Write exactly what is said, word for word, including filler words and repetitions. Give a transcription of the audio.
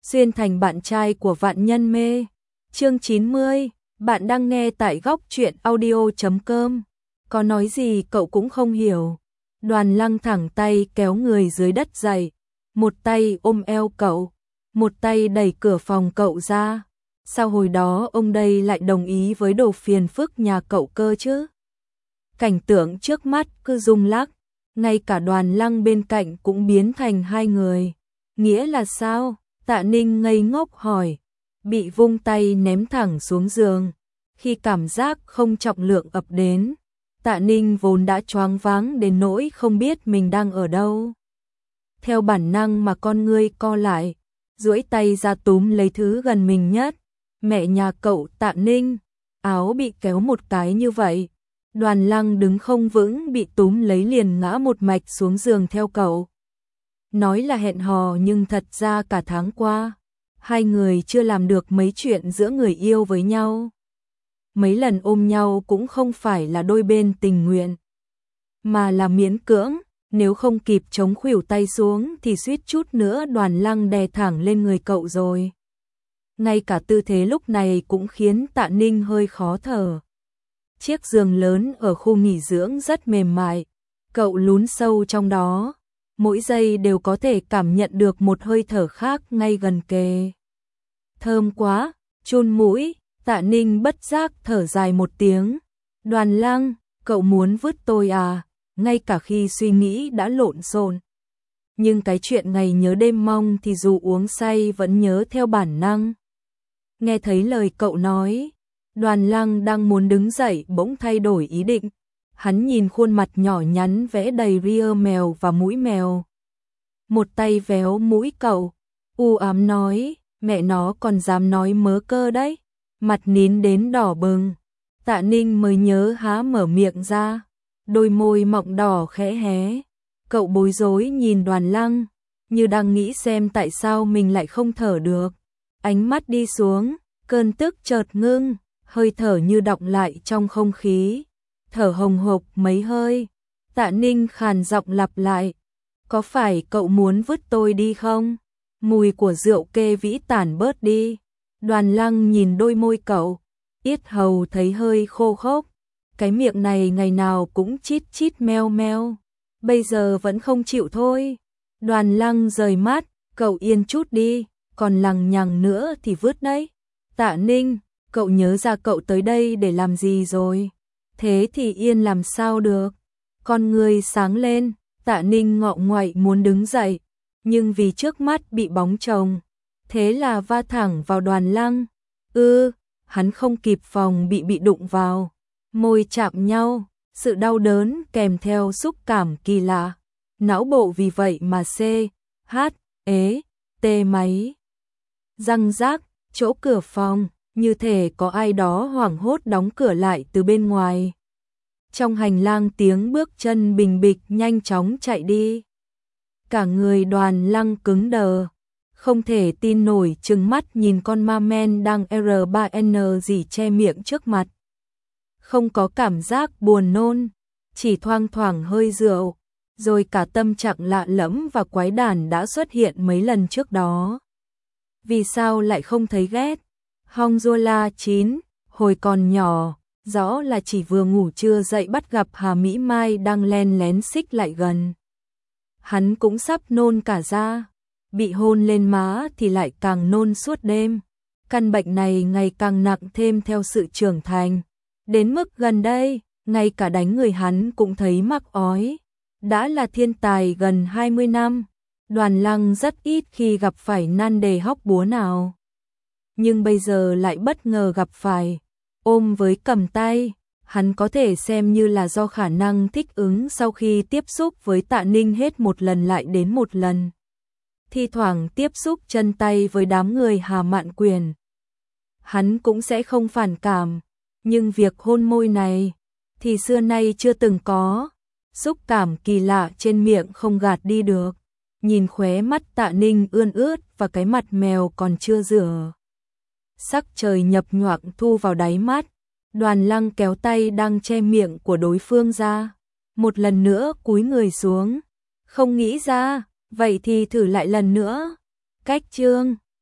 xuyên thành bạn trai của vạn nhân mê. Chương chín mươi, bạn đang nghe tại góc truyện audio chấm com. Có nói gì cậu cũng không hiểu. Đoàn Lăng thẳng tay kéo người dưới đất dậy, một tay ôm eo cậu, một tay đẩy cửa phòng cậu ra. Sao hồi đó ông đây lại đồng ý với đồ phiền phức nhà cậu cơ chứ? Cảnh tượng trước mắt cứ rung lắc, ngay cả Đoàn Lăng bên cạnh cũng biến thành hai người. Nghĩa là sao? Tạ Ninh ngây ngốc hỏi, bị vung tay ném thẳng xuống giường. Khi cảm giác không trọng lượng ập đến, Tạ Ninh vốn đã choáng váng đến nỗi không biết mình đang ở đâu. Theo bản năng mà con ngươi co lại, duỗi tay ra túm lấy thứ gần mình nhất. Mẹ nhà cậu. Tạ Ninh, áo bị kéo một cái như vậy. Đoàn Lăng đứng không vững, bị túm lấy liền ngã một mạch xuống giường theo cậu. Nói là hẹn hò nhưng thật ra cả tháng qua, hai người chưa làm được mấy chuyện giữa người yêu với nhau. Mấy lần ôm nhau cũng không phải là đôi bên tình nguyện, mà là miễn cưỡng. Nếu không kịp chống khuỷu tay xuống thì suýt chút nữa Đoàn Lăng đè thẳng lên người cậu rồi. Ngay cả tư thế lúc này cũng khiến Tạ Ninh hơi khó thở. Chiếc giường lớn ở khu nghỉ dưỡng rất mềm mại, cậu lún sâu trong đó, mỗi giây đều có thể cảm nhận được một hơi thở khác ngay gần kề. Thơm quá, chun mũi, Tạ Ninh bất giác thở dài một tiếng. Đoàn Lăng, cậu muốn vứt tôi à? Ngay cả khi suy nghĩ đã lộn xộn, nhưng cái chuyện ngày nhớ đêm mong thì dù uống say vẫn nhớ theo bản năng. Nghe thấy lời cậu nói, Đoàn Lăng đang muốn đứng dậy bỗng thay đổi ý định. Hắn nhìn khuôn mặt nhỏ nhắn vẽ đầy ria mèo và mũi mèo. Một tay véo mũi cậu, u ám nói, mẹ nó còn dám nói mớ cơ đấy. Mặt nín đến đỏ bừng, Tạ Ninh mới nhớ há mở miệng ra, đôi môi mọng đỏ khẽ hé. Cậu bối rối nhìn Đoàn Lăng, như đang nghĩ xem tại sao mình lại không thở được. Ánh mắt đi xuống, cơn tức chợt ngưng, hơi thở như đọng lại trong không khí. Thở hồng hộc mấy hơi, Tạ Ninh khàn giọng lặp lại, có phải cậu muốn vứt tôi đi không? Mùi của rượu kê vĩ tản bớt đi. Đoàn Lăng nhìn đôi môi cậu, yết hầu thấy hơi khô khốc. Cái miệng này ngày nào cũng chít chít meo meo, bây giờ vẫn không chịu thôi. Đoàn Lăng rời mắt, cậu yên chút đi, còn lằng nhằng nữa thì vứt đấy. Tạ Ninh, cậu nhớ ra cậu tới đây để làm gì rồi? Thế thì yên làm sao được? Con người sáng lên, Tạ Ninh ngọ ngoại muốn đứng dậy, nhưng vì trước mắt bị bóng chồng, thế là va thẳng vào Đoàn Lăng. Ư, ừ, hắn không kịp phòng bị bị đụng vào. Môi chạm nhau, sự đau đớn kèm theo xúc cảm kỳ lạ. Não bộ vì vậy mà xê, hát, ế, tê máy. Răng rác, chỗ cửa phòng, như thể có ai đó hoảng hốt đóng cửa lại từ bên ngoài. Trong hành lang tiếng bước chân bình bịch nhanh chóng chạy đi. Cả người Đoàn Lăng cứng đờ, không thể tin nổi trừng mắt nhìn con ma men đang R ba N gì che miệng trước mặt. Không có cảm giác buồn nôn, chỉ thoang thoảng hơi rượu, rồi cả tâm trạng lạ lẫm và quái đản đã xuất hiện mấy lần trước đó. Vì sao lại không thấy ghét? Hongjola chín, hồi còn nhỏ, rõ là chỉ vừa ngủ trưa dậy bắt gặp Hà Mỹ Mai đang len lén xích lại gần. Hắn cũng sắp nôn cả ra, bị hôn lên má thì lại càng nôn suốt đêm. Căn bệnh này ngày càng nặng thêm theo sự trưởng thành. Đến mức gần đây, ngay cả đánh người hắn cũng thấy mắc ói. Đã là thiên tài gần hai mươi năm, Đoàn Lăng rất ít khi gặp phải nan đề hóc búa nào. Nhưng bây giờ lại bất ngờ gặp phải. Ôm với cầm tay, hắn có thể xem như là do khả năng thích ứng sau khi tiếp xúc với Tạ Ninh hết một lần lại đến một lần. Thi thoảng tiếp xúc chân tay với đám người Hà Mạn Quyền, hắn cũng sẽ không phản cảm. Nhưng việc hôn môi này thì xưa nay chưa từng có. Xúc cảm kỳ lạ trên miệng không gạt đi được. Nhìn khóe mắt Tạ Ninh ươn ướt và cái mặt mèo còn chưa rửa. Sắc trời nhập nhoạng thu vào đáy mắt. Đoàn Lăng kéo tay đang che miệng của đối phương ra, một lần nữa cúi người xuống. Không nghĩ ra, vậy thì thử lại lần nữa. Cách chương